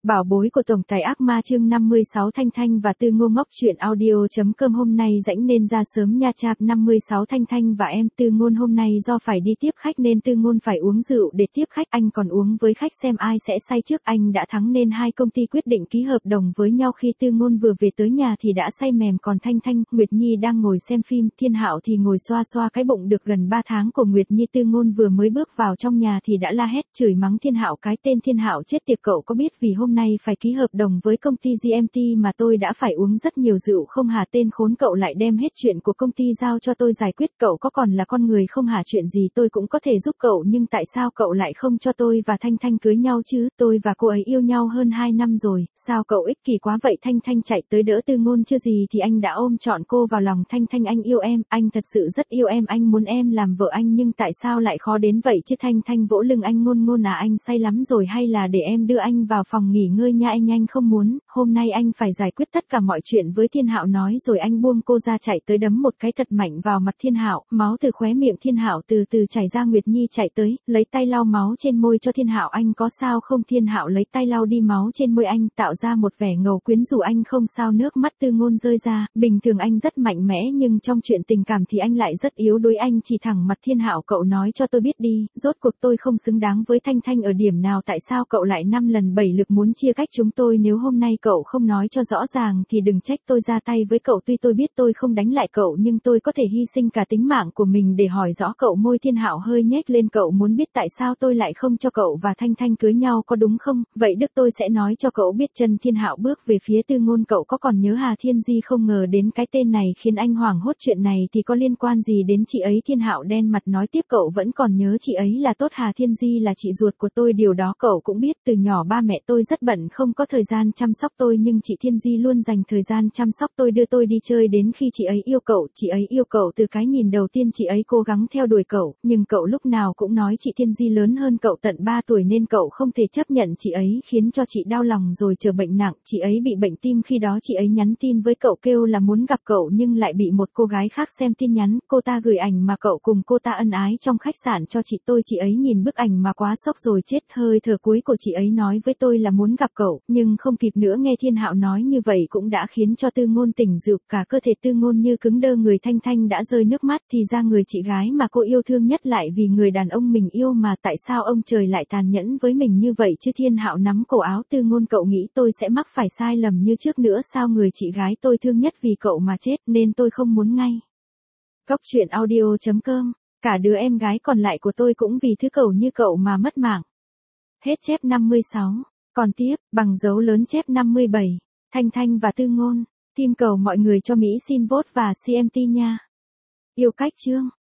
Bảo bối của tổng tài ác ma chương 56 Thanh Thanh và Tư Ngô Ngốc truyện audio.com hôm nay rảnh nên ra sớm nha chap 56 Thanh Thanh và em Tư Ngôn hôm nay do phải đi tiếp khách nên Tư Ngôn phải uống rượu để tiếp khách, anh còn uống với khách xem ai sẽ say trước, anh đã thắng nên hai công ty quyết định ký hợp đồng với nhau. Khi Tư Ngôn vừa về tới nhà thì đã say mềm, còn Thanh Thanh, Nguyệt Nhi đang ngồi xem phim, Thiên Hạo thì ngồi xoa xoa cái bụng được gần 3 tháng của Nguyệt Nhi. Tư Ngôn vừa mới bước vào trong nhà thì đã la hét chửi mắng Thiên Hạo, cái tên Thiên Hạo chết tiệt, cậu có biết vì hôm nay phải ký hợp đồng với công ty GMT mà tôi đã phải uống rất nhiều rượu không hả? Tên khốn cậu lại đem hết chuyện của công ty giao cho tôi giải quyết, cậu có còn là con người không hả? Chuyện gì tôi cũng có thể giúp cậu, nhưng tại sao cậu lại không cho tôi và Thanh Thanh cưới nhau chứ? Tôi và cô ấy yêu nhau hơn 2 năm rồi, sao cậu ích kỷ quá vậy? Thanh Thanh chạy tới đỡ Tư Ngôn, chưa gì thì anh đã ôm trọn cô vào lòng. Thanh Thanh, anh yêu em, anh thật sự rất yêu em, anh muốn em làm vợ anh, nhưng tại sao lại khó đến vậy chứ? Thanh Thanh vỗ lưng anh, Ngôn Ngôn à, anh say lắm rồi hay là để em đưa anh vào phòng nghỉ ngơi nha? Anh không muốn, hôm nay anh phải giải quyết tất cả mọi chuyện với Thiên Hạo, nói rồi anh buông cô ra chạy tới đấm một cái thật mạnh vào mặt Thiên Hạo, máu từ khóe miệng Thiên Hạo từ từ chảy ra. Nguyệt Nhi chạy tới, lấy tay lau máu trên môi cho Thiên Hạo, anh có sao không? Thiên Hạo lấy tay lau đi máu trên môi anh, tạo ra một vẻ ngầu quyến rũ, anh không sao. Nước mắt Tư Ngôn rơi ra, bình thường anh rất mạnh mẽ nhưng trong chuyện tình cảm thì anh lại rất yếu đuối, anh chỉ thẳng mặt Thiên Hạo, cậu nói cho tôi biết đi, rốt cuộc tôi không xứng đáng với Thanh Thanh ở điểm nào? Tại sao cậu lại 5 lần 7 lượt muốn chia cách chúng tôi? Nếu hôm nay cậu không nói cho rõ ràng thì đừng trách tôi ra tay với cậu, tuy tôi biết tôi không đánh lại cậu nhưng tôi có thể hy sinh cả tính mạng của mình để hỏi rõ cậu. Môi Thiên Hạo hơi nhếch lên, cậu muốn biết tại sao tôi lại không cho cậu và Thanh Thanh cưới nhau có đúng không? Vậy Đức tôi sẽ nói cho cậu biết. Chân Thiên Hạo bước về phía Tư Ngôn, cậu có còn nhớ Hà Thiên Di không? Ngờ đến cái tên này khiến anh hoảng hốt, chuyện này thì có liên quan gì đến chị ấy? Thiên Hạo đen mặt nói tiếp, cậu vẫn còn nhớ chị ấy là tốt, Hà Thiên Di là chị ruột của tôi, điều đó cậu cũng biết, từ nhỏ ba mẹ tôi rất bận không có thời gian chăm sóc tôi, nhưng chị Thiên Di luôn dành thời gian chăm sóc tôi, đưa tôi đi chơi đến khi chị ấy yêu cậu. Chị ấy yêu cậu từ cái nhìn đầu tiên, chị ấy cố gắng theo đuổi cậu, nhưng cậu lúc nào cũng nói chị Thiên Di lớn hơn cậu tận 3 tuổi nên cậu không thể chấp nhận chị ấy, khiến cho chị đau lòng rồi chờ bệnh nặng, chị ấy bị bệnh tim, khi đó chị ấy nhắn tin với cậu kêu là muốn gặp cậu nhưng lại bị một cô gái khác xem tin nhắn, cô ta gửi ảnh mà cậu cùng cô ta ân ái trong khách sạn cho chị tôi, chị ấy nhìn bức ảnh mà quá sốc rồi chết, hơi thở cuối của chị ấy nói với tôi là muốn gặp cậu, nhưng không kịp nữa. Nghe Thiên Hạo nói như vậy cũng đã khiến cho Tư Ngôn tỉnh rượu, cả cơ thể Tư Ngôn như cứng đơ người. Thanh Thanh đã rơi nước mắt, thì ra người chị gái mà cô yêu thương nhất lại vì người đàn ông mình yêu mà, tại sao ông trời lại tàn nhẫn với mình như vậy chứ? Thiên Hạo nắm cổ áo Tư Ngôn, cậu nghĩ tôi sẽ mắc phải sai lầm như trước nữa sao? Người chị gái tôi thương nhất vì cậu mà chết nên tôi không muốn ngay. Góc truyện audio.com, cả đứa em gái còn lại của tôi cũng vì thứ cậu như cậu mà mất mạng. Hết chép 56. Còn tiếp, bằng dấu lớn chép 57. Thanh Thanh và Tư Ngôn. Team cầu mọi người cho Mỹ xin vote và CMT nha. Yêu cách chương.